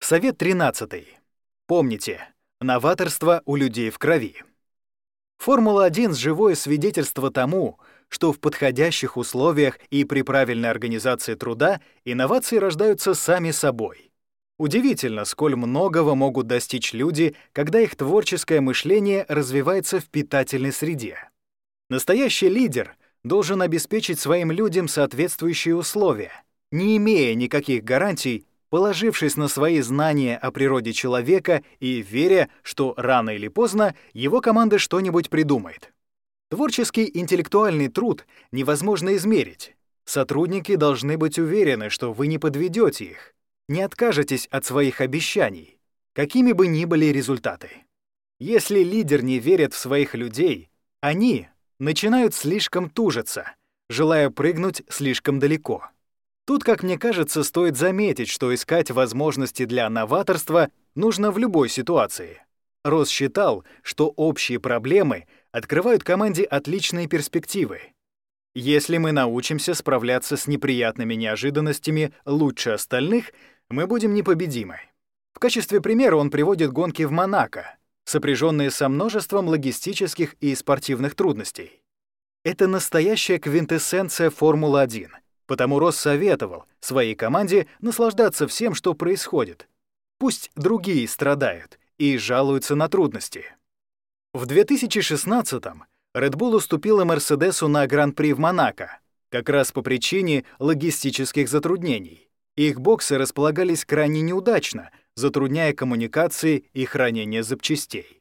Совет 13. Помните, новаторство у людей в крови. Формула-1 — живое свидетельство тому, что в подходящих условиях и при правильной организации труда инновации рождаются сами собой. Удивительно, сколь многого могут достичь люди, когда их творческое мышление развивается в питательной среде. Настоящий лидер должен обеспечить своим людям соответствующие условия, не имея никаких гарантий, положившись на свои знания о природе человека и веря, что рано или поздно его команда что-нибудь придумает. Творческий интеллектуальный труд невозможно измерить. Сотрудники должны быть уверены, что вы не подведете их, не откажетесь от своих обещаний, какими бы ни были результаты. Если лидер не верит в своих людей, они начинают слишком тужиться, желая прыгнуть слишком далеко. Тут, как мне кажется, стоит заметить, что искать возможности для новаторства нужно в любой ситуации. Росс считал, что общие проблемы открывают команде отличные перспективы. Если мы научимся справляться с неприятными неожиданностями лучше остальных, мы будем непобедимы. В качестве примера он приводит гонки в Монако, сопряженные со множеством логистических и спортивных трудностей. Это настоящая квинтэссенция Формулы-1. Потому Росс советовал своей команде наслаждаться всем, что происходит. Пусть другие страдают и жалуются на трудности. В 2016-м Red Bull уступила Мерседесу на Гран-при в Монако, как раз по причине логистических затруднений. Их боксы располагались крайне неудачно, затрудняя коммуникации и хранение запчастей.